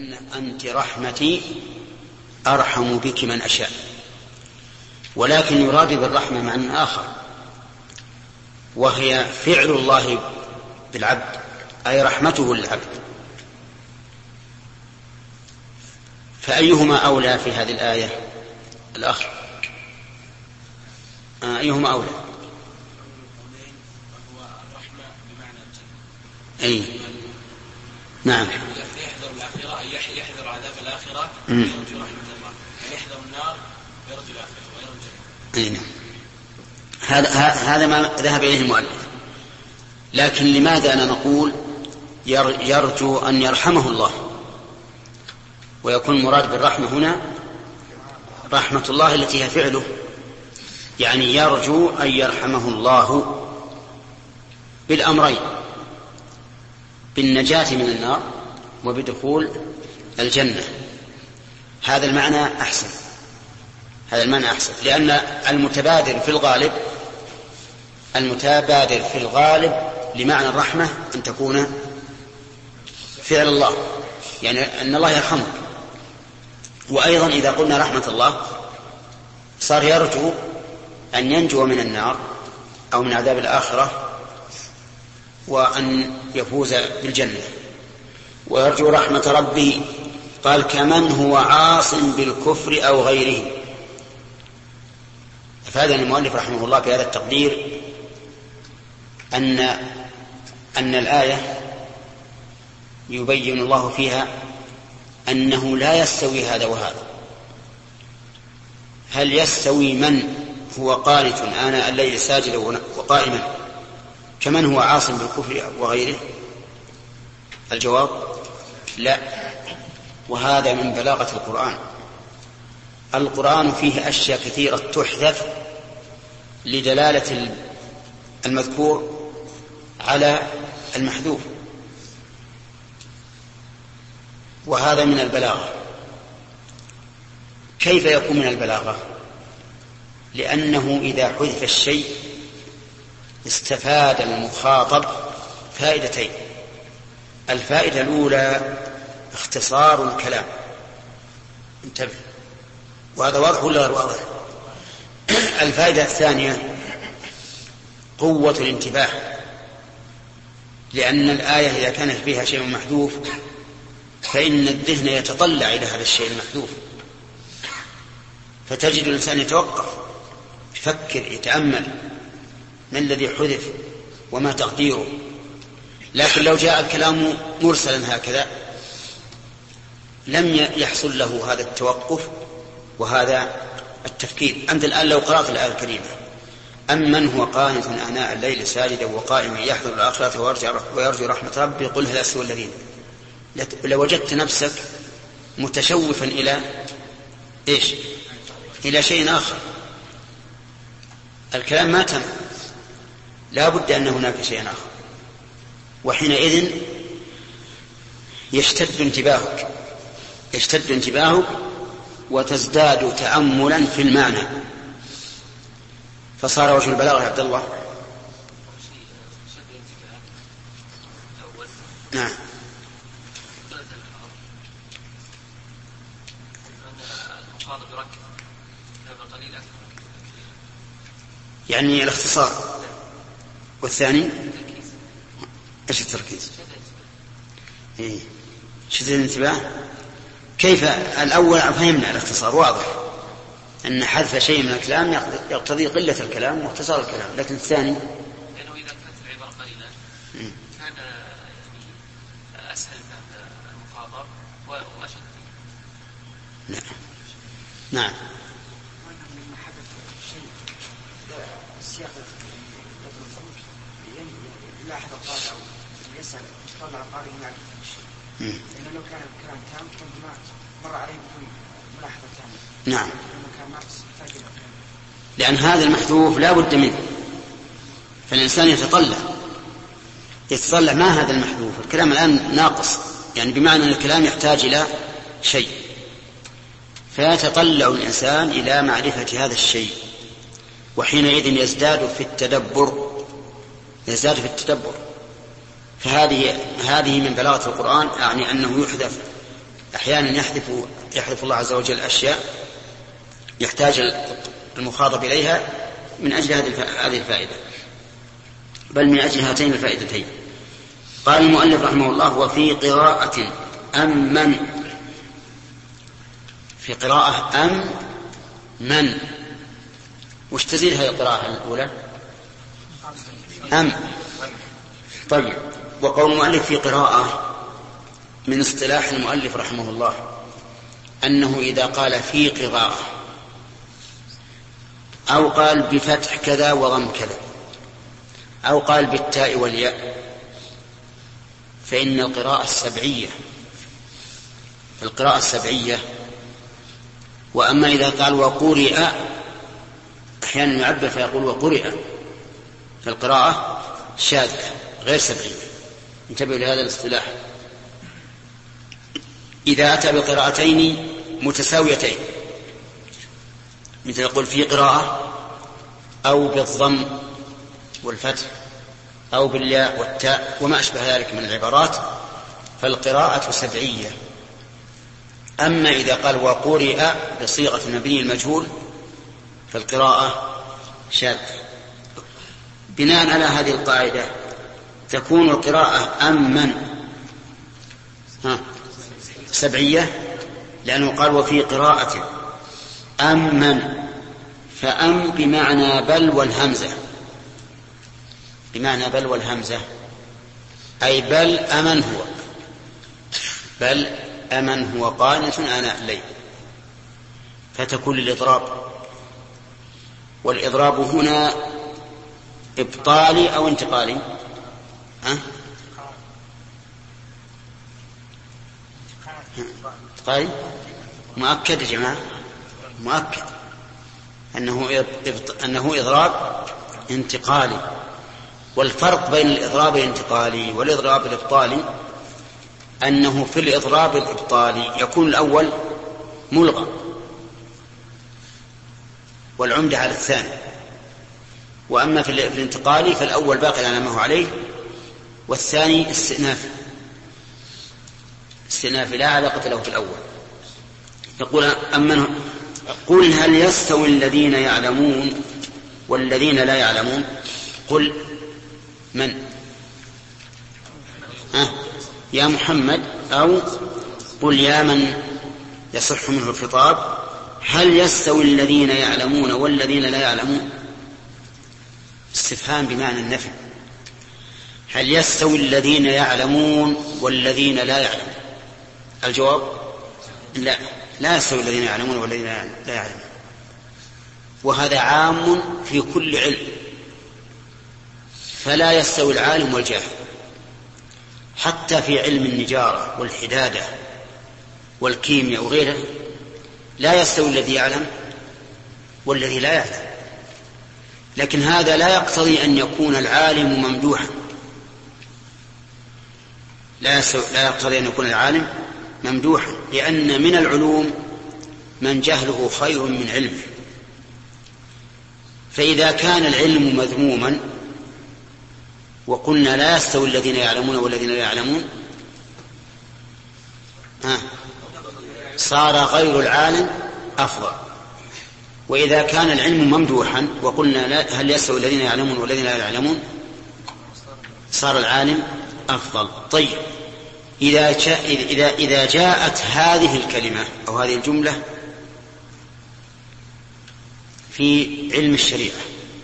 الجنة أنت رحمتي أرحم بك من أشاء، ولكن يراد بالرحمة معنى آخر، وهي فعل الله بالعبد، أي رحمته للعبد. فأيهما أولى في هذه الآية؟ الأخ أيهما أولى؟ أي نعم، يحذر الآخرة، يحذر عذاب الآخرة ويرجو رحمة الله، يحذر النار ويرجو الآخرة ويرجو. أي نعم، هذا ما ذهب إليه المؤلف. لكن لماذا أنا نقول يرجو أن يرحمه الله، ويكون مراد بالرحمة هنا رحمة الله التي هي فعله، يعني يرجو أن يرحمه الله بالأمرين، بالنجاة من النار وبدخول الجنة. هذا المعنى أحسن، هذا المعنى أحسن، لأن المتبادر في الغالب لمعنى الرحمة أن تكون فعل الله، يعني أن الله يرحمه. وأيضا إذا قلنا رحمة الله صار يرجو أن ينجو من النار أو من عذاب الآخرة وأن يفوز بالجنة، ويرجو رحمة ربه. قال كمن هو عاص بالكفر أو غيره. فهذا المؤلف رحمه الله بهذا التقدير أن الآية يبين الله فيها أنه لا يستوي هذا وهذا. هل يستوي من هو قانت آناء الليل ساجدا وقائما كمن هو عاص بالكفر وغيره؟ الجواب لا. وهذا من بلاغة القرآن. القرآن فيه أشياء كثيرة تحذف لدلالة المذكور على المحذوف، وهذا من البلاغة. كيف يكون من البلاغة؟ لأنه إذا حذف الشيء استفاد المخاطب فائدتين. الفائدة الأولى اختصار الكلام، انتبه، وهذا واضح ولا غير واضح؟ الفائدة الثانية قوة الانتباه، لأن الآية إذا كان فيها شيء محذوف فإن الذهن يتطلع إلى هذا الشيء المحذوف، فتجد الإنسان يتوقف، يفكر، يتأمل ما الذي حذف وما تقديره. لكن لو جاء الكلام مرسلا هكذا لم يحصل له هذا التوقف وهذا التفكير. أنت الآن لو قرأت الآية الكريمة أمن هو قانت آناء الليل ساجدا وقائما يحذر الآخرة ويرجو رحمة ربه قل هل يستوي الذين، لوجدت نفسك متشوفا إلى إيش؟ إلى شيء آخر. الكلام ما تم، لا بد أن هناك شيء آخر، وحينئذ يشتد انتباهك وتزداد تأملا في المعنى، فصار وجه البلاغة يا عبد الله. نعم. يعني الاختصار. والثاني ايش التركيز؟ شدة الانتباه. كيف؟ الأول فهمنا الاختصار واضح أن حذف شيء من الكلام يقتضي قلة الكلام واختصار الكلام، لكن الثاني لأنه إذا كانت العبارة قليلة كان أسهل من المخاطب وأشد. نعم. يلاحظ القارئ أو يسأل يطلع القارئ هناك الشيء، لأنه لو كان الكلام تام كان مر عليه بدون ملاحظة تامة. نعم. لأن هذا المحذوف لا بد منه، فالإنسان يتطلع ما هذا المحذوف، الكلام الآن ناقص، يعني بمعنى أن الكلام يحتاج إلى شيء، فيتطلع الإنسان إلى معرفة هذا الشيء، وحينئذ يزداد في التدبر. فهذه من بلاغة القرآن، يعني أنه يحذف أحيانا يحذف الله عز وجل أشياء يحتاج المخاطب إليها من أجل هذه الفائدة، بل من أجل هاتين الفائدتين. قال المؤلف رحمه الله: وفي قراءة أمن، في قراءة من، وش تزيد هذه القراءة الأولى؟ طيب. وقول المؤلف في قراءة من اصطلاح المؤلف رحمه الله أنه إذا قال في قراءة أو قال بفتح كذا وضم كذا أو قال بالتاء والياء فإن القراءة السبعية. وأما إذا قال وقرئ، أحيانا يعبر فيقول وقرئ، فالقراءة شاذة غير سبعية. انتبهوا لهذا الاصطلاح. إذا أتى بقراءتين متساويتين مثل يقول في قراءة أو بالضم والفتح أو بالياء والتاء وما أشبه ذلك من العبارات فالقراءة سبعية. أما إذا قال وقرئ بصيغة المبني المجهول فالقراءة شاذة. بناء على هذه القاعدة تكون القراءة أمن سبعية، لأنه قال وفي قراءة أمن، فأم بمعنى بل والهمزة، أي بل أمن هو قانت آناء الليل، فتكون للإضراب. والإضراب هنا إبطالي أو انتقالي؟ انتقالي مؤكد يا جماعة، مؤكد أنه إضراب انتقالي. والفرق بين الإضراب الانتقالي والإضراب الإبطالي أنه في الإضراب الإبطالي يكون الأول ملغى والعمدة على الثاني، وأما في الانتقالي فالأول باقي على ما هو عليه والثاني استئناف لا علاقة له في الأول. يقول قل هل يستوي الذين يعلمون والذين لا يعلمون؟ قل من؟ يا محمد، أو قل يا من يصح منه الخطاب، هل يستوي الذين يعلمون والذين لا يعلمون؟ استفهام بمعنى النفي. هل يستوي الذين يعلمون والذين لا يعلمون؟ الجواب لا يستوي الذين يعلمون والذين لا يعلمون. وهذا عام في كل علم، فلا يستوي العالم والجاهل. حتى في علم النجارة والحدادة والكيمياء وغيره لا يستوي الذي يعلم والذي لا يعلم. لكن هذا لا يقتضي أن يكون العالم ممدوحا، لا يقتضي أن يكون العالم ممدوحا، لأن من العلوم من جهله خير من علمه. فإذا كان العلم مذموما وقلنا لا يستوي الذين يعلمون والذين لا يعلمون صار غير العالم أفضل. وإذا كان العلم ممدوحا وقلنا هل يستوي الذين يعلمون والذين لا يعلمون صار العالم أفضل. طيب، إذا جاءت هذه الكلمة أو هذه الجملة في علم الشريعة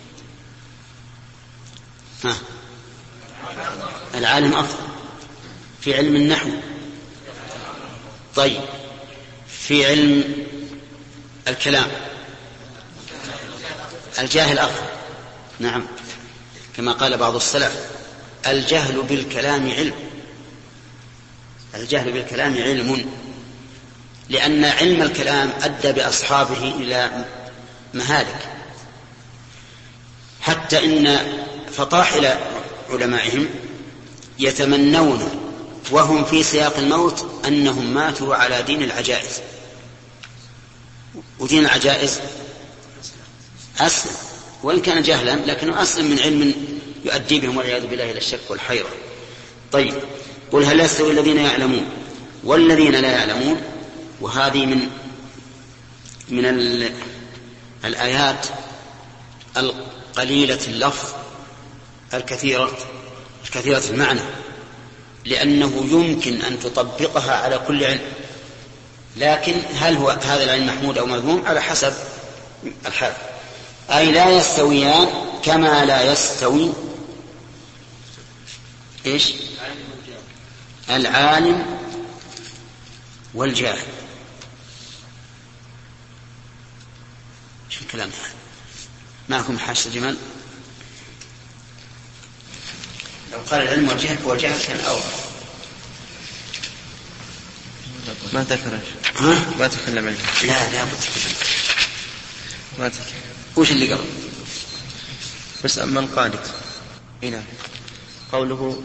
العالم أفضل. في علم النحو طيب. في علم الكلام الجاهل أفضل. نعم، كما قال بعض السلف الجهل بالكلام علم. الجهل بالكلام علم، لأن علم الكلام أدى بأصحابه إلى مهالك، حتى إن فطاحل علمائهم يتمنون وهم في سياق الموت أنهم ماتوا على دين العجائز. ودين العجائز أسلم، وإن كان جهلا لكنه أسلم من علم يؤدي بهم والعياذ بالله إلى الشك والحيرة. طيب، قل هل يستوي الذين يعلمون والذين لا يعلمون. وهذه من الآيات القليلة اللفظ الكثيرة المعنى، لأنه يمكن أن تطبقها على كل علم، لكن هل هو هذا العلم محمود أو مذموم على حسب الحال. أي لا يستويان كما لا يستوي إيش؟ العالم والجاهل. شو الكلام هذا؟ معكم حاشة جمال؟ لو قال العلم والجهل هو الجهل كان أول. ما ذكر ما تكلم عنه. لا ما تكلم. وش اللي قبل؟ بس أما القانت هنا قوله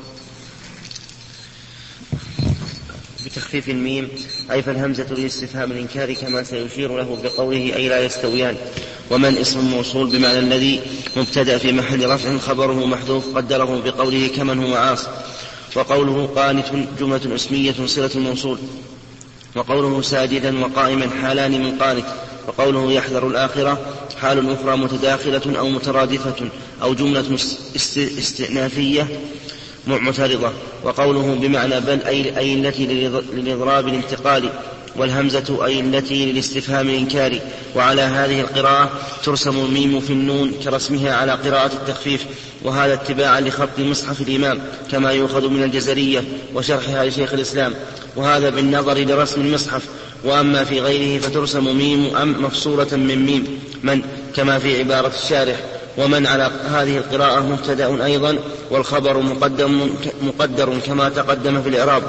بتخفيف الميم أي فالهمزة للاستفهام الإنكار كما سيشير له بقوله أي لا يستويان. ومن اسم موصول بمعنى الذي مبتدأ في محل رفع خبره محذوف قدره بقوله كمن هو عاص. وقوله قانت جملة اسمية صلة الموصول. وقوله ساجدا وقائما حالان من قانت. وقوله يحذر الآخرة حال أخرى متداخلة أو مترادفة أو جملة استئنافية معترضة. وقوله بمعنى بل أي التي للإضراب الانتقالي. والهمزة أي التي للاستفهام الإنكاري. وعلى هذه القراءة ترسم الميم في النون كرسمها على قراءة التخفيف، وهذا اتباعا لخط مصحف الإمام كما يؤخذ من الجزرية وشرحها لشيخ الإسلام، وهذا بالنظر لرسم المصحف. وأما في غيره فترسم ميم أم مفصولة من ميم من كما في عبارة الشارح. ومن على هذه القراءة مبتدأ أيضا، والخبر مقدر كما تقدم في الإعراب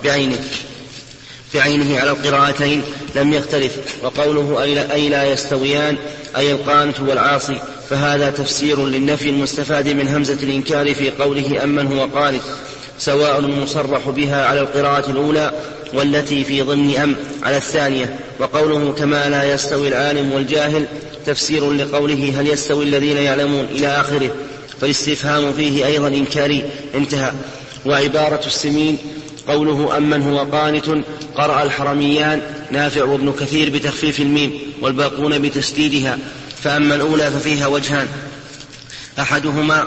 بعينه على القراءتين لم يختلف. وقوله أي لا يستويان أي القانت والعاصي، فهذا تفسير للنفي المستفاد من همزة الإنكار في قوله أمن هو قانت، سواء المصرح بها على القراءة الأولى والتي في ضمن على الثانية. وقوله كما لا يستوي العالم والجاهل تفسير لقوله هل يستوي الذين يعلمون إلى آخره، فالاستفهام فيه أيضا إنكاري. انتهى. وعبارة السمين قوله أمن هو قانت قرأ الحرميان نافع وابن كثير بتخفيف الميم والباقون بتشديدها. فأما الأولى ففيها وجهان، أحدهما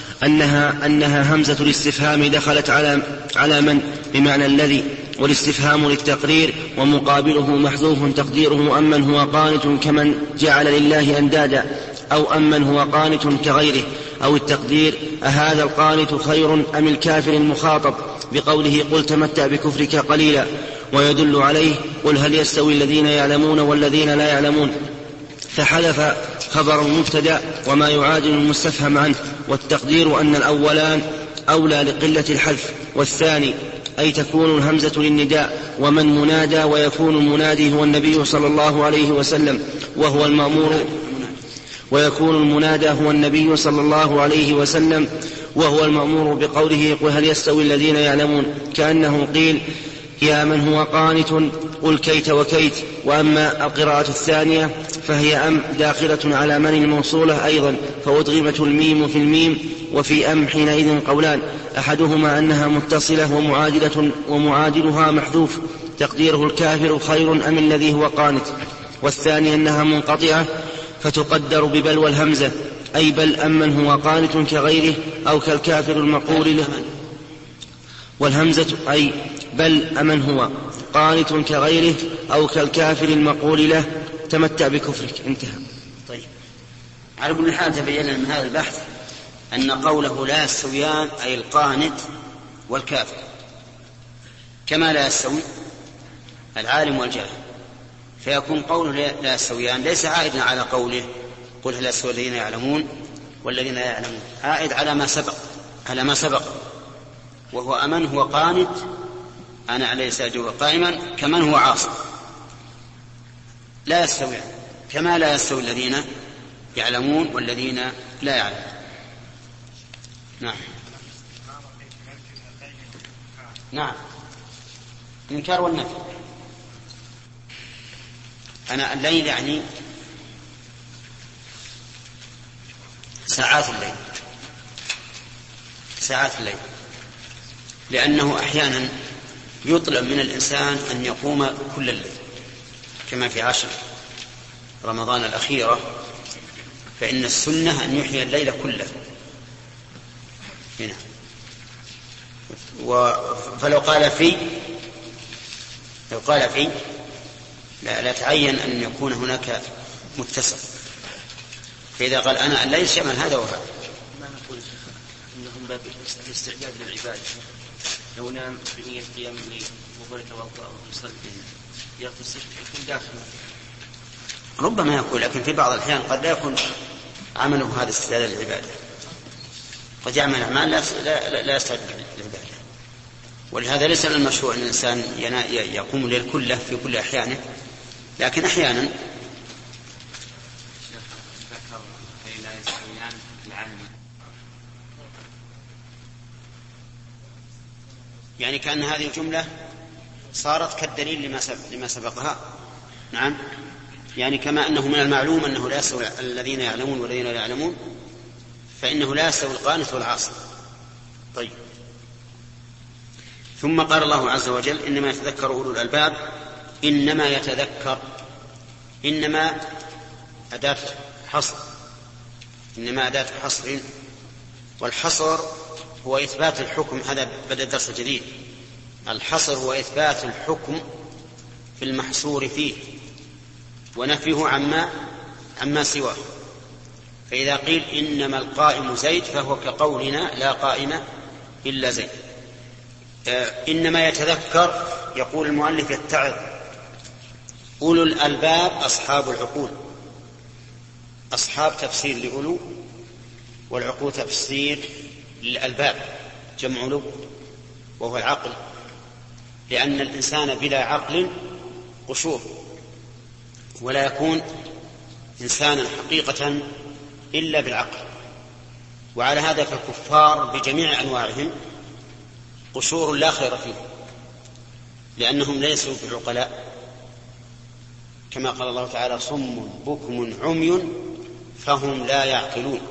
أنها همزة الاستفهام دخلت على من بمعنى الذي، والاستفهام للتقرير ومقابله محذوف تقديره أمن هو قانت كمن جعل لله أندادا، أو أمن هو قانت كغيره. أو التقدير أهذا القانت خير أم الكافر المخاطب بقوله قل تمتع بكفرك قليلا. ويدل عليه قل هل يستوي الذين يعلمون والذين لا يعلمون، فحذف خبر المبتدأ وما يعادل المستفهم عنه. والتقدير أن الأولان أولى لقلة الحذف، والثاني أي تكون الهمزة للنداء ومن منادى، ويكون المنادي هو النبي صلى الله عليه وسلم وهو المأمور، ويكون المنادى هو النبي صلى الله عليه وسلم وهو المأمور بقوله قل هل يستوي الذين يعلمون، كأنه قيل يا من هو قانت قل كيت وكيت. وأما القراءة الثانية فهي داخلة على من الموصولة أيضا، فأدغمت الميم في الميم. وفي حينئذ قولان، أحدهما أنها متصلة ومعادلها محذوف تقديره الكافر خير أم الذي هو قانت، والثاني أنها منقطعة فتقدر ببل والهمزة، أي بل أمن هو قانت كغيره أو كالكافر المقول له، والهمزة أي بل أمن هو قانت كغيره أو كالكافر المقول له تمتع بكفرك. انتهى. طيب، على كل حال تبين من هذا البحث أن قوله لا يستويان أي القانت والكافر كما لا يستوي العالم والجاهل، فيكون قوله لا يستويان ليس عائدا على قوله قل هل يستوي الذين يعلمون والذين لا يعلمون، عائد على ما سبق وهو أمن هو قانت أنا عليه ساجد قائما كمن هو عاصي. لا يستوي كما لا يستوي الذين يعلمون والذين لا يعلمون. نعم الإنكار والنفي. أنا الليل يعني ساعات الليل، لأنه أحيانا يطلب من الإنسان أن يقوم كل الليل كما في 10 رمضان الأخيرة، فإن السنة أن يحيي الليل كله هنا. فلو قال في لا تعين أن يكون هناك متصل، فإذا قال أنا الليل شمل هذا وهذا. ما نقول إنهم باب الاستعداد للعبادة، لو نام بنية قيام الليل وهو يتوضأ ويصلي يغتسل يكون داخل. ربما يكون، لكن في بعض الأحيان قد لا يكون عمله هذا استعداد للعبادة، قد يعمل أعمال لا يستعد للعبادة. ولهذا ليس المشروع أن الإنسان يقوم الليل كله في كل أحيانه، لكن أحيانا يعني كأن هذه الجملة صارت كالدليل لما سبقها. نعم، يعني كما أنه من المعلوم أنه لا يستوي الذين يعلمون والذين لا يعلمون، فإنه لا يستوي القانت والعاصي. طيب، ثم قال الله عز وجل إنما يتذكر أولو الألباب. إنما يتذكر، إنما أداة حصر، إنما أداة حصر، والحصر هو إثبات الحكم. هذا بدأ درس جديد. الحصر هو إثبات الحكم في المحصور فيه ونفيه عما سواه. فإذا قيل إنما القائم زيد فهو كقولنا لا قائم إلا زيد. إنما يتذكر، يقول المؤلف يتعظ. أولو الألباب أصحاب العقول. أصحاب تفسير لأولو، والعقول تفسير للألباب، جمع لب وهو العقل، لأن الإنسان بلا عقل قشور، ولا يكون إنسانا حقيقة إلا بالعقل. وعلى هذا فالكفار بجميع أنواعهم قشور لا خير فيه، لأنهم ليسوا بعقلاء، كما قال الله تعالى صم بكم عمي فهم لا يعقلون.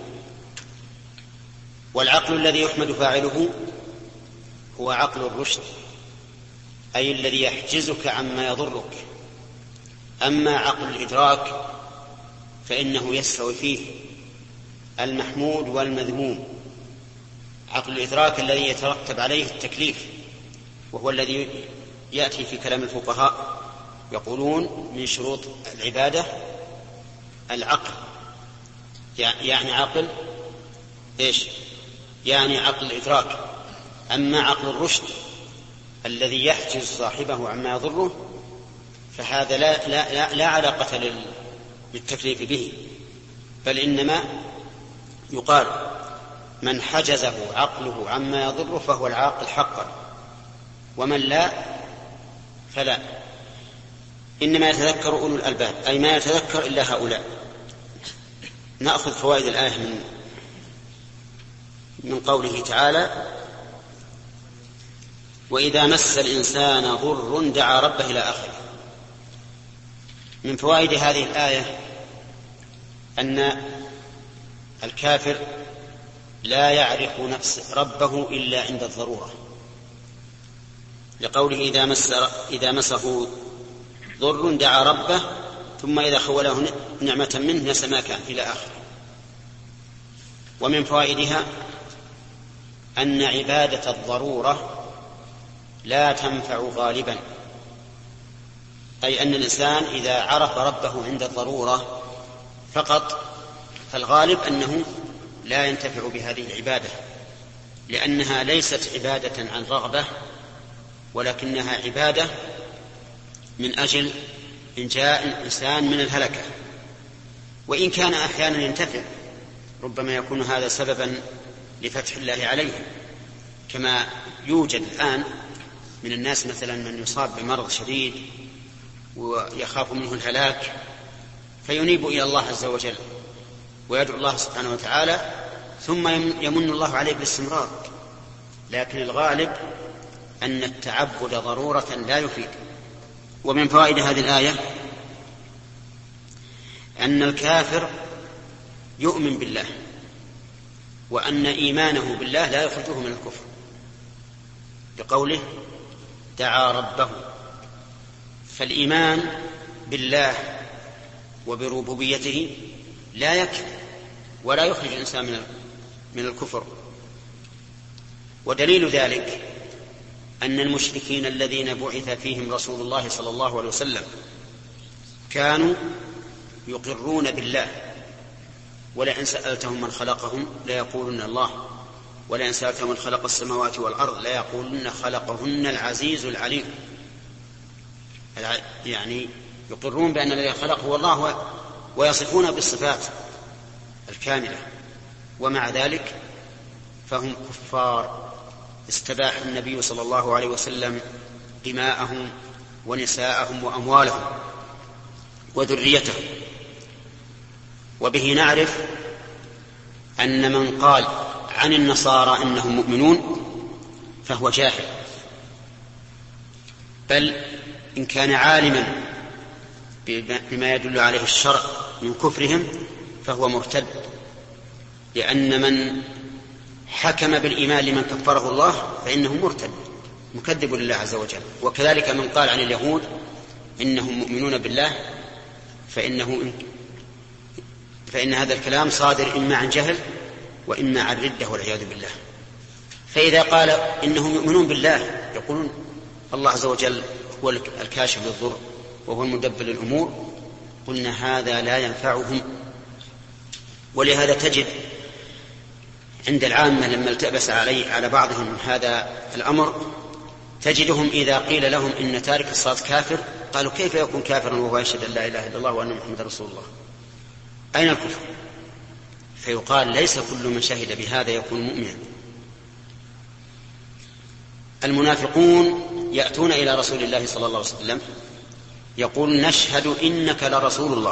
والعقل الذي يحمد فاعله هو عقل الرشد، أي الذي يحجزك عما يضرك. أما عقل الإدراك فإنه يستوي فيه المحمود والمذموم. عقل الإدراك الذي يترتب عليه التكليف، وهو الذي يأتي في كلام الفقهاء، يقولون من شروط العبادة العقل. يعني عقل إيش؟ يعني عقل الإدراك. أما عقل الرشد الذي يحجز صاحبه عما يضره فهذا لا علاقة للتكليف به، بل إنما يقال من حجزه عقله عما يضره فهو العاقل حقا، ومن لا فلا. إنما يتذكر أولو الألباب، أي ما يتذكر إلا هؤلاء. نأخذ فوائد الآية من قوله تعالى وإذا مس الإنسان ضر دعا ربه إلى آخره. من فوائد هذه الآية أن الكافر لا يعرف ربه إلا عند الضرورة، لقوله إذا مسه ضر دعا ربه ثم إذا خوله نعمة منه نسى ما كان إلى آخره. ومن فوائدها أن عبادة الضرورة لا تنفع غالبا، أي أن الإنسان إذا عرف ربه عند الضرورة فقط فالغالب أنه لا ينتفع بهذه العبادة، لأنها ليست عبادة عن رغبة، ولكنها عبادة من أجل إنجاء الإنسان من الهلكة. وإن كان أحيانا ينتفع، ربما يكون هذا سببا لفتح الله عليه، كما يوجد الآن من الناس مثلا من يصاب بمرض شديد ويخاف منه الهلاك فينيب إلى الله عز وجل ويدعو الله سبحانه وتعالى، ثم يمن الله عليه بالاستمرار. لكن الغالب أن التعبد ضرورة لا يفيد. ومن فوائد هذه الآية أن الكافر يؤمن بالله، وأن إيمانه بالله لا يخرجه من الكفر، لقوله دعا ربه. فالإيمان بالله وبربوبيته لا يكفي ولا يخرج الإنسان من الكفر. ودليل ذلك أن المشركين الذين بعث فيهم رسول الله صلى الله عليه وسلم كانوا يقرون بالله، ولئن سألتهم من خلقهم ليقولن الله، ولئن سألتهم من خلق السماوات والأرض ليقولن خلقهن العزيز العليم. يعني يقرون بأن الذي خلق هو الله ويصفون بالصفات الكاملة، ومع ذلك فهم كفار. استباح النبي صلى الله عليه وسلم دماءهم ونساءهم وأموالهم وذريتهم. وبه نعرف أن من قال عن النصارى إنهم مؤمنون فهو جاهل، بل إن كان عالما بما يدل عليه الشرع من كفرهم فهو مرتد، لأن من حكم بالإيمان لمن كفره الله فإنه مرتد مكذب لله عز وجل. وكذلك من قال عن اليهود إنهم مؤمنون بالله فإن هذا الكلام صادر إما عن جهل وإما عن ردة والعياذ بالله. فإذا قال إنهم يؤمنون بالله يقولون الله عز وجل هو الكاشف للضر وهو المدبر للأمور، قلنا هذا لا ينفعهم. ولهذا تجد عند العامة لما التبس على بعضهم هذا الأمر تجدهم إذا قيل لهم إن تارك الصلاة كافر قالوا كيف يكون كافرا وهو يشهد أن لا إله إلا الله وأن محمد رسول الله؟ أين الكفر؟ فيقال ليس كل من شهد بهذا يكون مؤمنا. المنافقون يأتون إلى رسول الله صلى الله عليه وسلم يقول نشهد إنك لرسول الله،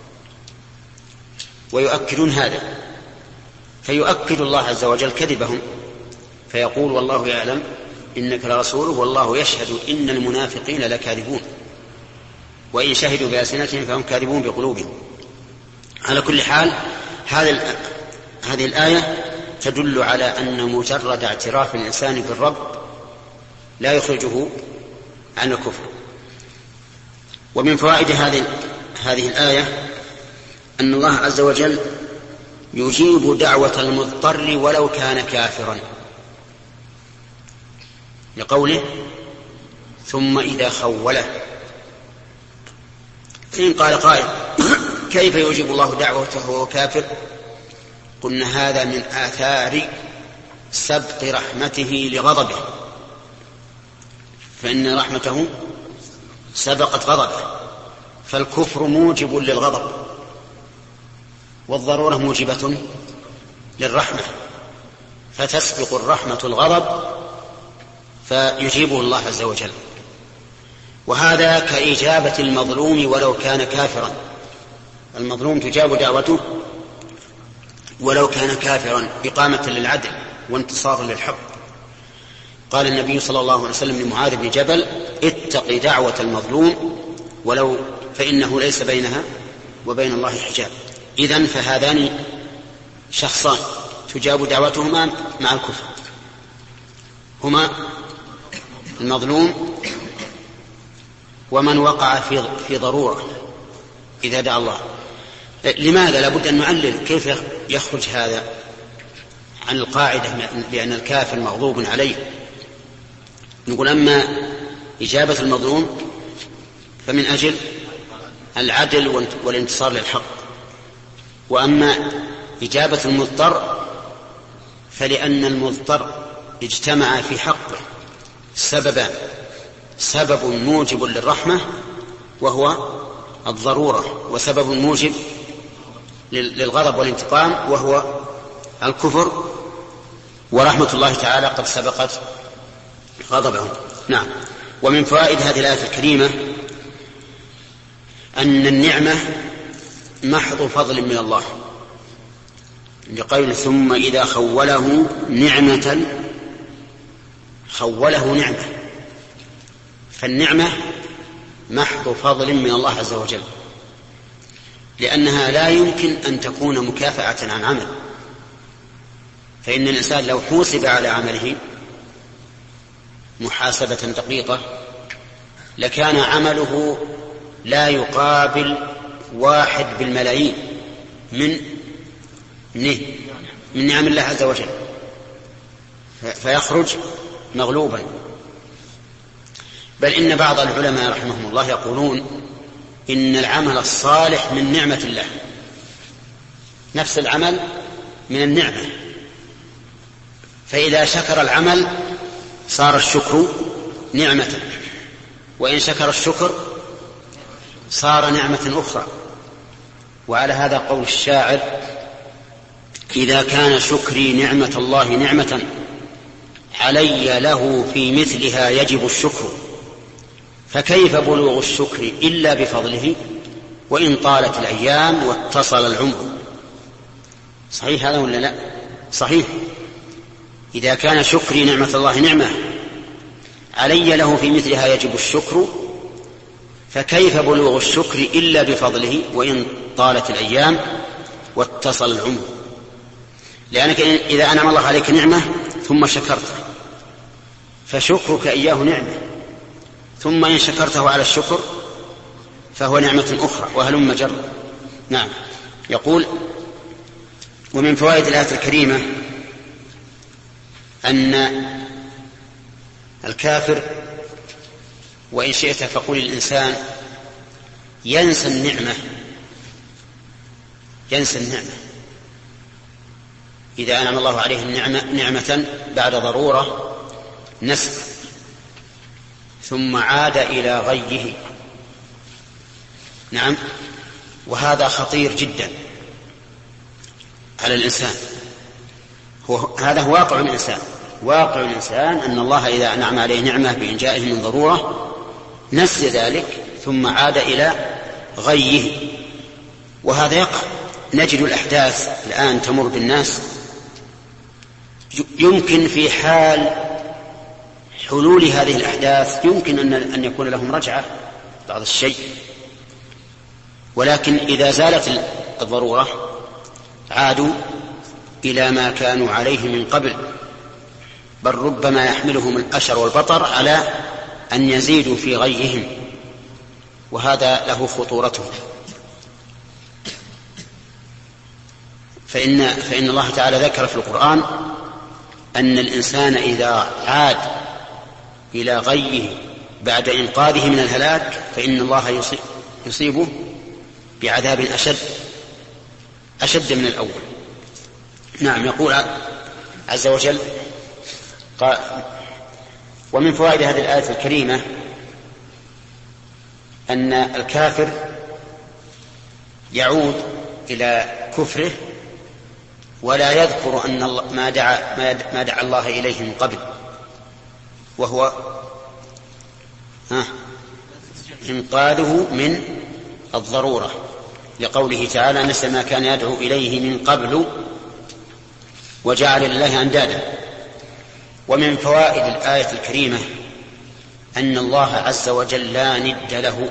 ويؤكدون هذا، فيؤكد الله عز وجل كذبهم فيقول والله يعلم إنك لرسوله والله يشهد إن المنافقين لكاذبون وإن شهدوا بألسنتهم فهم كاذبون بقلوبهم. على كل حال هذه الآية تدل على أن مجرد اعتراف الإنسان بالرب لا يخرجه عن الكفر. ومن فوائد هذه الآية أن الله عز وجل يجيب دعوة المضطر ولو كان كافرا، لقوله ثم إذا خوله. فإن قال قائل كيف يجيب الله دعوته وهو كافر؟ قلنا هذا من آثار سبق رحمته لغضبه، فإن رحمته سبقت غضبه، فالكفر موجب للغضب والضرورة موجبة للرحمة، فتسبق الرحمة الغضب فيجيبه الله عز وجل. وهذا كإجابة المظلوم ولو كان كافرا، المظلوم تجاب دعوته ولو كان كافرا إقامة للعدل وانتصارا للحق. قال النبي صلى الله عليه وسلم لمعاذ بن جبل اتق دعوة المظلوم ولو فإنه ليس بينها وبين الله حجاب. إذن فهذان شخصان تجاب دعوتهما مع الكفر، هما المظلوم ومن وقع في ضرورة إذا دعا الله. لماذا؟ لابد أن نعلل كيف يخرج هذا عن القاعدة بأن الكافر مغضوب عليه. نقول أما إجابة المظلوم فمن أجل العدل والانتصار للحق، وأما إجابة المضطر فلأن المضطر اجتمع في حقه سببان: سبب موجب للرحمة وهو الضرورة، وسبب موجب للغضب والانتقام وهو الكفر، ورحمة الله تعالى قد سبقت غضبهم. نعم. ومن فوائد هذه الآية الكريمة أن النعمة محض فضل من الله، لقول ثم إذا خوله نعمة، خوله نعمة، فالنعمة محض فضل من الله عز وجل، لأنها لا يمكن أن تكون مكافأة عن عمل. فإن الإنسان لو حوسب على عمله محاسبة دقيقة لكان عمله لا يقابل 1 بالملايين من نعم الله عز وجل، فيخرج مغلوبا. بل إن بعض العلماء رحمهم الله يقولون إن العمل الصالح من نعمة الله، نفس العمل من النعمة، فإذا شكر العمل صار الشكر نعمة، وإن شكر الشكر صار نعمة أخرى. وعلى هذا قول الشاعر: إذا كان شكري نعمة الله نعمة علي له في مثلها يجب الشكر، فكيف بلوغ الشكر إلا بفضله وإن طالت الأيام واتصل العمر. صحيح هذا ولا لا؟ صحيح. إذا كان شكري نعمة الله نعمة علي له في مثلها يجب الشكر، فكيف بلوغ الشكر إلا بفضله وإن طالت الأيام واتصل العمر. لأنك إذا أنعم الله عليك نعمة ثم شكرته فشكرك إياه نعمة، ثم إن شكرته على الشكر فهو نعمة أخرى، وهلم جر. نعم. يقول: ومن فوائد الآية الكريمة أن الكافر، وإن شئت فقل الإنسان، ينسى النعمة إذا أنعم الله عليه نعمة بعد ضرورة نسى ثم عاد إلى غيه. نعم. وهذا خطير جدا على الإنسان. هذا هو واقع الإنسان أن الله إذا أنعم عليه نعمة بإنجائه من ضرورة نسي ذلك ثم عاد إلى غيه، وهذا يقع. نجد الأحداث الآن تمر بالناس، يمكن في حال حلول هذه الأحداث يمكن أن يكون لهم رجعة بعض الشيء، ولكن إذا زالت الضرورة عادوا إلى ما كانوا عليه من قبل، بل ربما يحملهم الأشر والبطر على أن يزيدوا في غيهم، وهذا له خطورته. فإن الله تعالى ذكر في القرآن أن الإنسان إذا عاد إلى غيه بعد إنقاذه من الهلاك فإن الله يصيبه بعذاب أشد من الأول. نعم. يقول عز وجل: ومن فوائد هذه الآية الكريمة أن الكافر يعود إلى كفره ولا يذكر أن ما دعا الله إليه من قبل، وهو إنقاذه من الضرورة، لقوله تعالى: نسي ما كان يدعو إليه من قبل وجعل لله أندادا. ومن فوائد الآية الكريمة أن الله عز وجل لا ند له،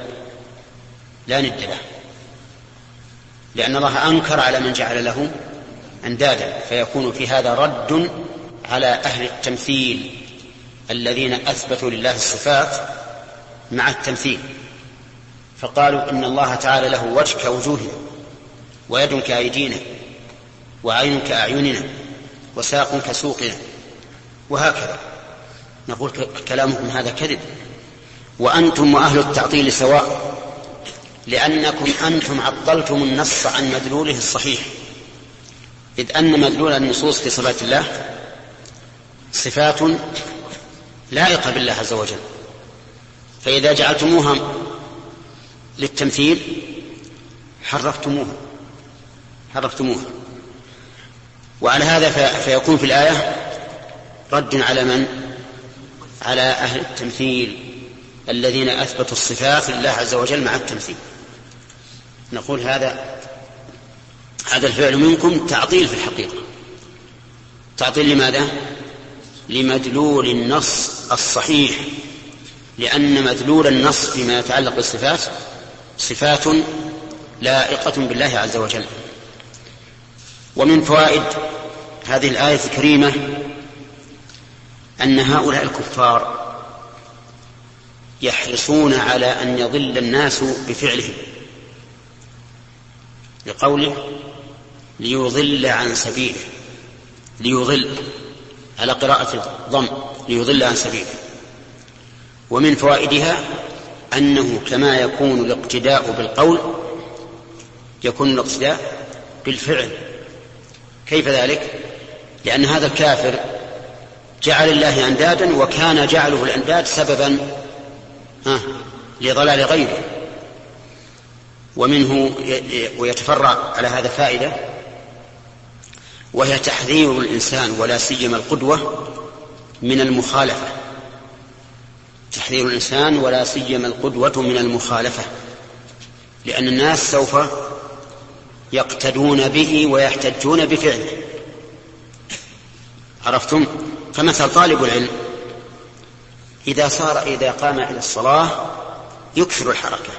لأن الله أنكر على من جعل له أندادا، فيكون في هذا رد على أهل التمثيل الذين أثبتوا لله الصفات مع التمثيل، فقالوا إن الله تعالى له وجه كوجوهنا ويد كأيدينا وعين كأعيننا وساق كسوقنا وهكذا. نقول كلامكم هذا كذب، وأنتم وأهل التعطيل سواء، لأنكم أنتم عطلتم النص عن مدلوله الصحيح، إذ أن مدلول النصوص في صفات الله صفات لائقة بالله عز وجل، فإذا جعلتموها للتمثيل حرفتموها. وعلى هذا فيكون في الآية رد على من؟ على أهل التمثيل الذين أثبتوا الصفات لله عز وجل مع التمثيل. نقول هذا الفعل منكم تعطيل في الحقيقة. تعطيل لماذا؟ لمدلول النص الصحيح، لأن مدلول النص فيما يتعلق بالصفات صفات لائقة بالله عز وجل. ومن فوائد هذه الآية الكريمة أن هؤلاء الكفار يحرصون على أن يضل الناس بفعلهم، لقوله ليضل عن سبيله، ليضل على قراءة الضم، ليضل عن سبيله. ومن فوائدها أنه كما يكون الاقتداء بالقول يكون الاقتداء بالفعل. كيف ذلك؟ لأن هذا الكافر جعل الله أندادا، وكان جعله الأنداد سببا لضلال غيره. ومنه ويتفرع على هذا فائدة، وهي تحذير الإنسان ولا سيما القدوة من المخالفة. تحذير الإنسان ولا سيما القدوة من المخالفة، لأن الناس سوف يقتدون به ويحتجون بفعله. عرفتم؟ فمثل طالب العلم إذا قام إلى الصلاة يكثر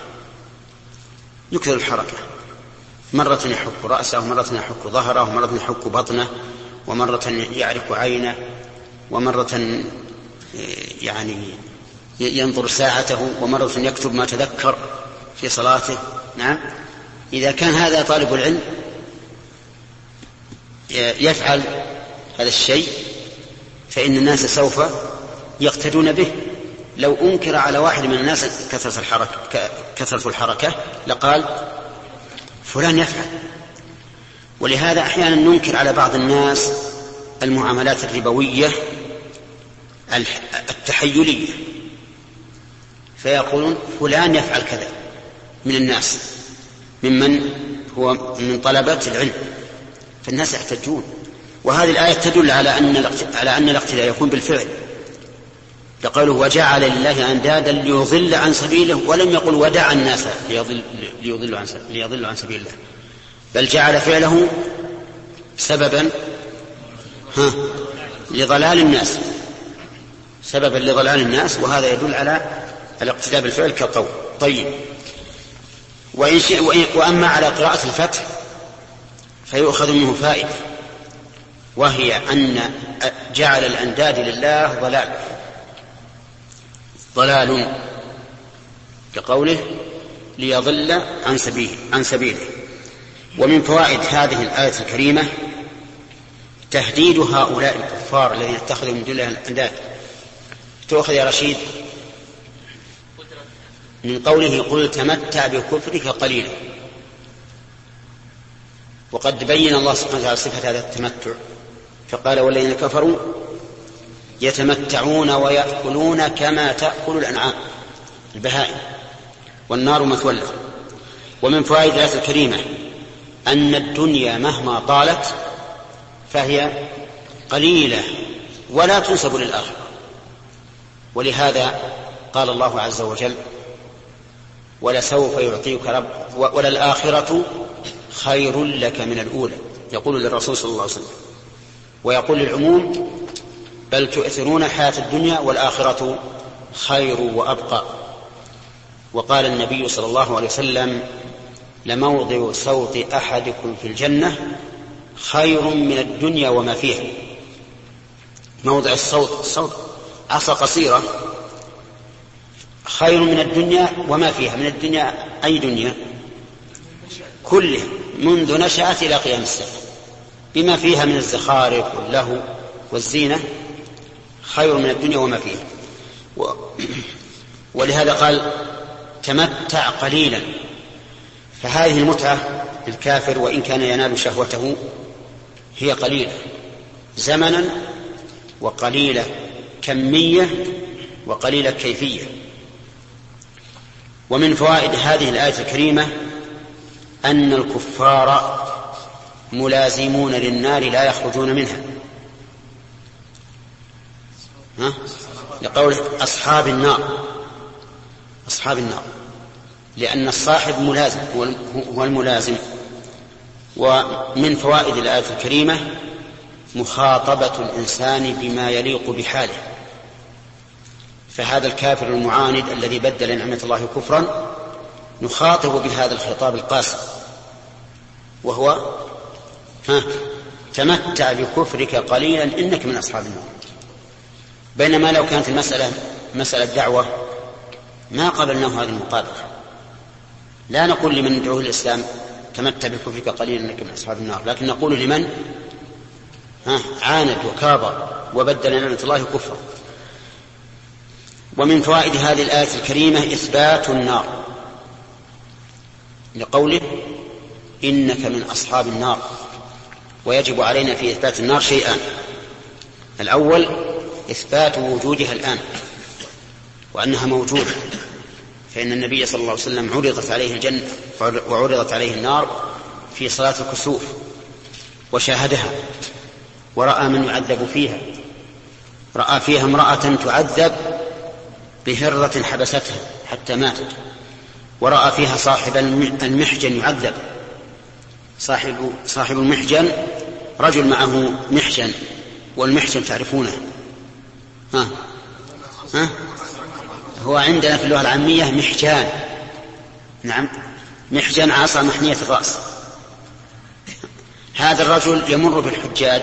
الحركة، مرة يحك رأسه، مرة يحك ظهره، مرة يحك بطنه، ومرة يعرف عينه، ومرة يعني ينظر ساعته، ومرة يكتب ما تذكر في صلاته. نعم، إذا كان هذا طالب العلم يفعل هذا الشيء فإن الناس سوف يقتدون به. لو أنكر على واحد من الناس كثرة الحركة لقال فلان يفعل. ولهذا أحيانا ننكر على بعض الناس المعاملات الربوية التحيلية، فيقولون فلان يفعل كذا من الناس ممن هو من طلبة العلم، فالناس يحتجون. وهذه الآية تدل على أن الاقتداء يكون بالفعل، لقوله وجعل لله أندادا ليضل عن سبيله، ولم يقل ودع الناس ليضلوا عن سبيل الله، بل جعل فعله سببا لضلال الناس، سببا لضلال الناس، وهذا يدل على الاقتداء بالفعل كالقول. طيب، وأما على قراءة الفتح فيؤخذ منه فائدة، وهي أن جعل الأنداد لله ضلال كقوله ليضل عن سبيله. ومن فوائد هذه الآية الكريمة تهديد هؤلاء الكفار الذين اتخذوا من دون الله الأنداد. تؤخذ يا رشيد من قوله قل تمتع بكفرك قليلا، وقد بين الله سبحانه وتعالى صفة هذا التمتع فقال والذين كفروا يتمتعون ويأكلون كما تأكل الأنعام البهائم والنار مثوى لهم. ومن فوائد الآية الكريمة أن الدنيا مهما طالت فهي قليلة ولا تنسب للآخرة، ولهذا قال الله عز وجل ولسوف يعطيك رب وللآخرة خير لك من الأولى، يقول للرسول صلى الله عليه وسلم، ويقول للعموم بل تؤثرون الحياة الدنيا والآخرة خير وأبقى. وقال النبي صلى الله عليه وسلم لموضع صوت أحدكم في الجنة خير من الدنيا وما فيها. موضع الصوت عصا قصيرة خير من الدنيا وما فيها. من الدنيا أي دنيا؟ كله منذ نشأت إلى قيام الساعة بما فيها من الزخارف واللهو والزينة خير من الدنيا وما فيها. ولهذا قال تمتع قليلا. فهذه المتعة للكافر وإن كان ينال شهوته هي قليلة زمنا وقليلة كمية وقليلة كيفية. ومن فوائد هذه الآية الكريمة أن الكفار ملازمون للنار لا يخرجون منها، لقول أصحاب النار، لأن الصاحب ملازم هو الملازم. ومن فوائد الآية الكريمة مخاطبة الإنسان بما يليق بحاله. فهذا الكافر المعاند الذي بدل نعمة الله كفرا نخاطب بهذا الخطاب القاسي، وهو تمتع بكفرك قليلا إنك من أصحاب النار. بينما لو كانت المسألة مسألة دعوة ما قبلناه هذه المقابلة. لا نقول لمن يدعوه الإسلام تمتع بكفرك قليلا إنك من أصحاب النار، لكن نقول لمن عاند وكابر وبدل نعمة الله كفرا. ومن فوائد هذه الآية الكريمة إثبات النار لقوله إنك من أصحاب النار. ويجب علينا في إثبات النار شيئان: الأول إثبات وجودها الآن وأنها موجودة، فإن النبي صلى الله عليه وسلم عرضت عليه الجنة وعرضت عليه النار في صلاة الكسوف وشاهدها ورأى من يعذب فيها، رأى فيها امرأة تعذب بهرة حبستها حتى ماتت، ورأى فيها صاحب المحجن يعذب. صاحب المحجن رجل معه محجن، والمحجن تعرفونه هو عندنا في اللغة العامية محجان. نعم، محجن عصا محنية الرأس. هذا الرجل يمر بالحجاج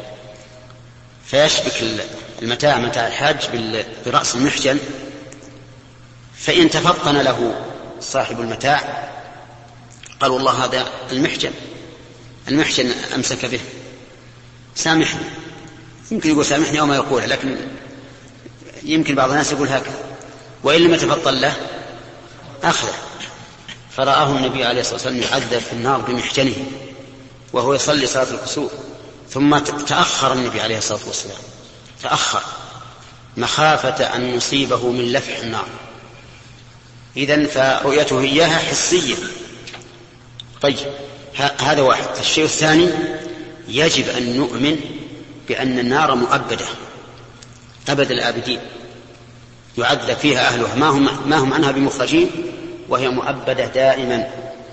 فيشبك المتاع متاع الحاج برأس المحجن، فإن تفطن له صاحب المتاع قال والله هذا المحجن أمسك به، سامحني. يمكن يقول سامحني أو ما يقول، لكن يمكن بعض الناس يقول هكذا. وإن لم يتفطن له أخذه. فرآه النبي عليه الصلاة والسلام يعذب في النار بمحجنه وهو يصلي صلاة الكسوف، ثم تأخر النبي عليه الصلاة والسلام، تأخر مخافة أن يصيبه من لفح النار. إذن فرؤيته إياها حسية. طيب، هذا واحد. الشيء الثاني: يجب أن نؤمن بأن النار مؤبدة أبد الآبدين، يعذب فيها أهلها ما هم عنها بمخرجين، وهي مؤبدة دائما،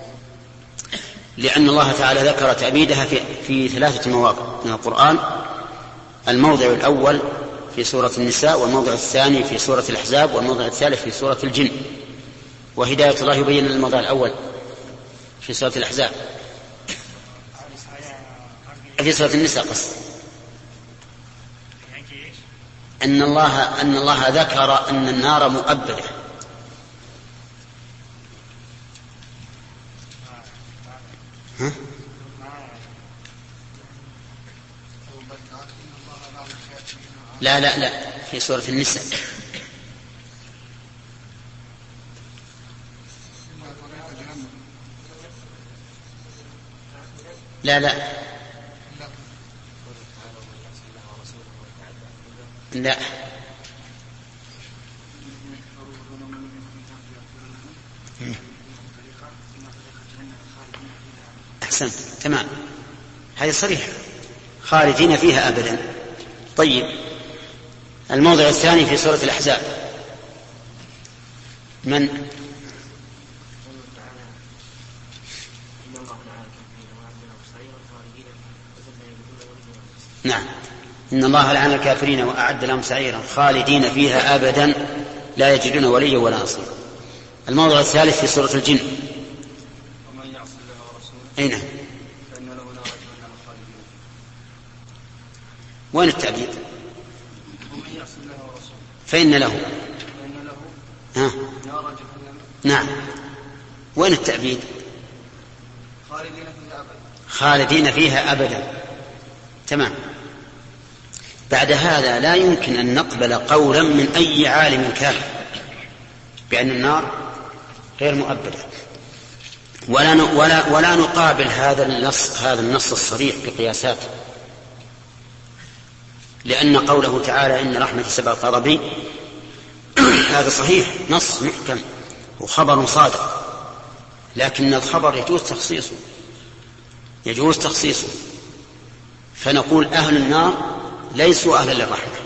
لأن الله تعالى ذكر تأبيدها في 3 مواضع من القرآن: الموضع الأول في سورة النساء، والموضع الثاني في سورة الأحزاب، والموضع الثالث في سورة الجن. وهداية الله يبين الموضع الأول في سورة الأحزاب، في سورة النساء قصد أن الله ذكر أن النار مؤبدة. لا في سورة النساء. لا أحسنت، تمام، هذه صريح، خالدين فيها أبدا. طيب، الموضع الثاني في سورة الأحزاب من؟ نعم، إن الله لعن الكافرين وأعد لهم سعيرا خالدين فيها أبدا لا يجدون وليا ولا نصيرا. الموضع الثالث في سورة الجن: ومن يعص الله ورسوله أين فإن له نار جهنم خالدين. وين التعبير؟ ومن يعص الله ورسوله فإن له نار جهنم. نعم، وين التعبير؟ خالدين فيها أبدا. تمام. بعد هذا لا يمكن أن نقبل قولا من أي عالم كان بأن النار غير مؤبدة، ولا نقابل هذا النص الصريح بقياسات، لأن قوله تعالى إن رحمة سبقت غضبي هذا صحيح، نص محكم وخبر صادق، لكن الخبر يجوز تخصيصه. فنقول أهل النار ليسوا أهلا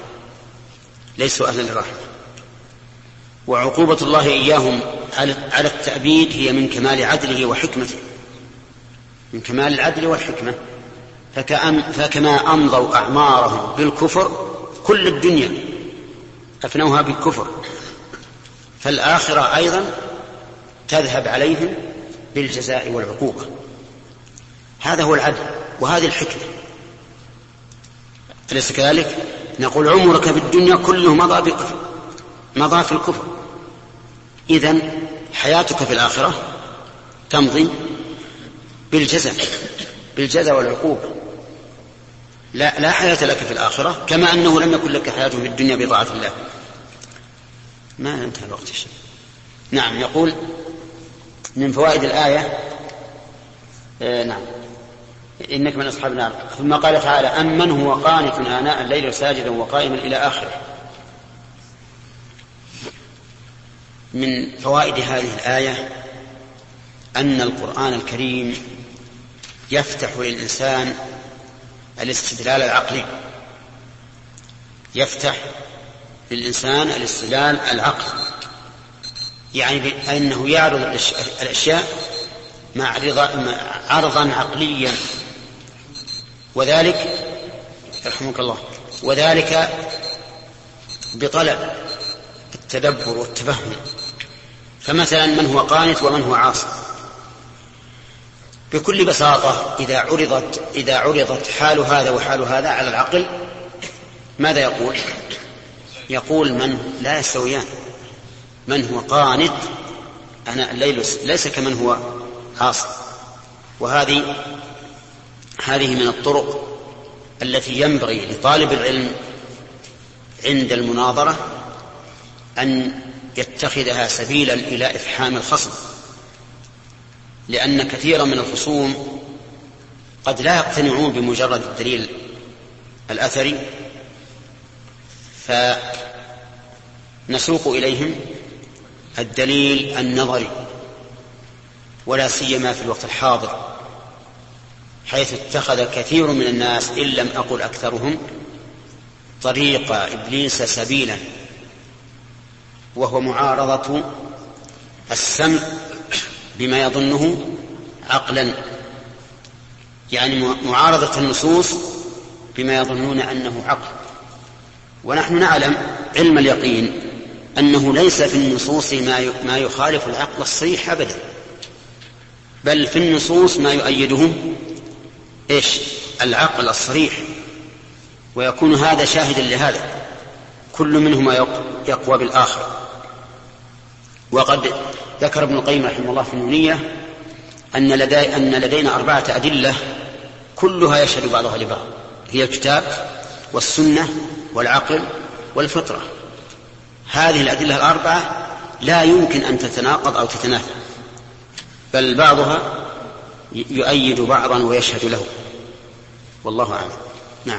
للرحمة، وعقوبة الله إياهم على التأبيد هي من كمال عدله وحكمته، من كمال العدل والحكمة. فكما أمضوا أعمارهم بالكفر، كل الدنيا أفنوها بالكفر، فالآخرة أيضا تذهب عليهم بالجزاء والعقوبة. هذا هو العدل وهذه الحكمة، أليس كذلك؟ نقول عمرك بالدنيا كله مضى في الكفر، إذن حياتك في الآخرة تمضي بالجزاء والعقوبة. لا حياة لك في الآخرة، كما أنه لم يكن لك حياة في الدنيا بطاعة الله. ما انتهى الوقت الشيء. نعم، يقول من فوائد الآية نعم إنك من أصحاب النار. ثم قال تعالى أمن هو قانت آناء الليل ساجدا وقائما إلى آخره. من فوائد هذه الآية أن القرآن الكريم يفتح للإنسان الاستدلال العقلي، يفتح للإنسان الاستدلال العقلي، يعني أنه يعرض الأشياء عرضا عقليا، وذلك رحمك الله وذلك بطلب التدبر والتفهم. فمثلا من هو قانت ومن هو عاصي بكل بساطة إذا عرضت حال هذا وحال هذا على العقل ماذا يقول؟ يقول من لا يستويان. من هو قانت أنا الليل ليس كمن هو عاصي. وهذه من الطرق التي ينبغي لطالب العلم عند المناظرة أن يتخذها سبيلا إلى إفحام الخصم، لأن كثيرا من الخصوم قد لا يقتنعون بمجرد الدليل الأثري، فنسوق إليهم الدليل النظري، ولا سيما في الوقت الحاضر، حيث اتخذ كثير من الناس إن لم أقل أكثرهم طريق إبليس سبيلا، وهو معارضة السمع بما يظنه عقلا، يعني معارضة النصوص بما يظنون أنه عقل. ونحن نعلم علم اليقين أنه ليس في النصوص ما يخالف العقل الصريح أبدا، بل في النصوص ما يؤيده العقل الصريح، ويكون هذا شاهدا لهذا، كل منهما يقوى بالآخر. وقد ذكر ابن القيم رحمه الله في النونية أن لدينا 4 أدلة كلها يشهد بعضها لبعض، هي الكتاب والسنة والعقل والفطرة. هذه الأدلة 4 لا يمكن أن تتناقض أو تتنافى، بل بعضها يؤيد بعضا ويشهد له، والله أعلم. نعم.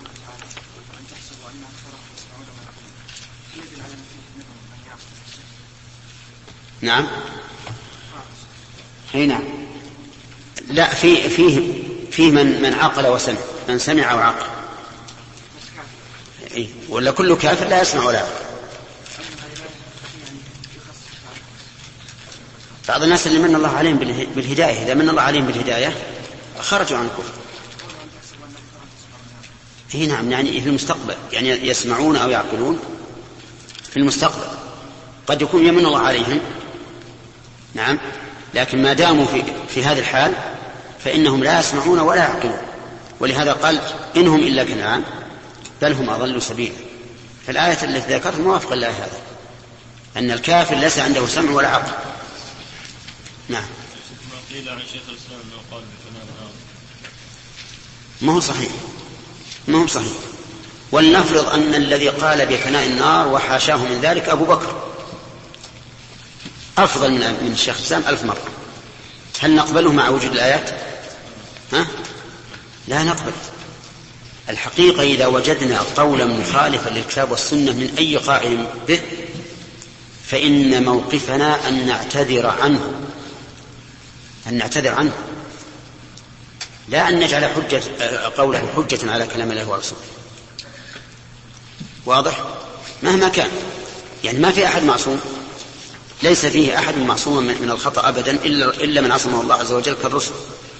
نعم. أي نعم. لا، فيه من عقل وسمع، من سمع وعقل. ولا كل كافر لا يسمع ولا يعقل. بعض الناس اللي من الله عليهم بالهداية، إذا من الله عليهم بالهداية خرجوا عن الكفر. نعم، يعني في المستقبل، يعني يسمعون أو يعقلون في المستقبل، قد يكون يمن الله عليهم. نعم، لكن ما داموا في هذه الحال فإنهم لا يسمعون ولا يعقلون. ولهذا قال إنهم إلا كالأنعام بل هم أضلوا سبيلا. فالآية التي ذكرت موافقة لها هذا، أن الكافر ليس عنده سمع ولا عقل. نعم. ما قيل عن شيخ الإسلام أنه قال بفناء النار ما هو صحيح. ولنفرض أن الذي قال بفناء النار وحاشاه من ذلك أبو بكر أفضل من الشيخ الإسلام 1000 مرة، هل نقبله مع وجود الآيات؟ لا نقبل. الحقيقة إذا وجدنا قولا مخالفا للكتاب والسنة من أي قائل به فإن موقفنا أن نعتذر عنه، لا أن نجعل قوله حجة على كلام الله ورسوله. واضح؟ مهما كان، يعني ما في أحد معصوم، ليس فيه أحد معصوم من الخطأ أبدا إلا من عصمه الله عز وجل كالرسل.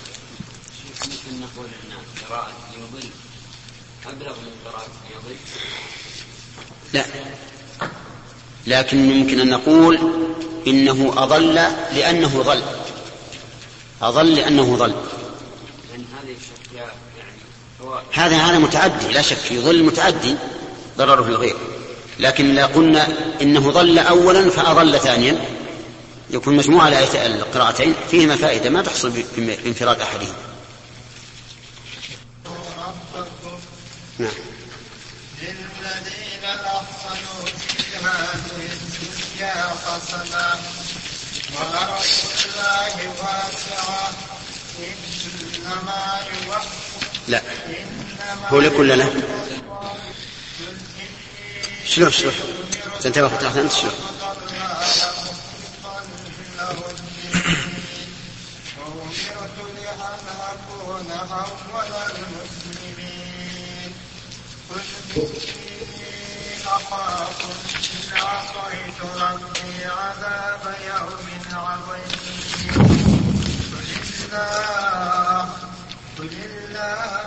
نقول أن قراءة يضل أبلغ من قراءة يضل. لا، لكن يمكن أن نقول إنه أضل لأنه ضل، لأن هذه الشكل يعني هذا متعدي، لا شك يضل متعدي ضرره الغير. لكن لا قلنا إنه ضل أولا فأضل ثانيا، يكون مجموعة القراءتين فيهما فائدة ما تحصل بانفراد أحدهم. نعم. للذين أحسنوا في هذه الدنيا حسنة وأرض الله واسعة إنما يوفى. لا هو لكل لنا شلون سنتبه فترة أنت شلون وأمرت لأن أكون أول المسلمين قل إني أخاف إن عصيت ربي عذاب يوم عظيم قل الله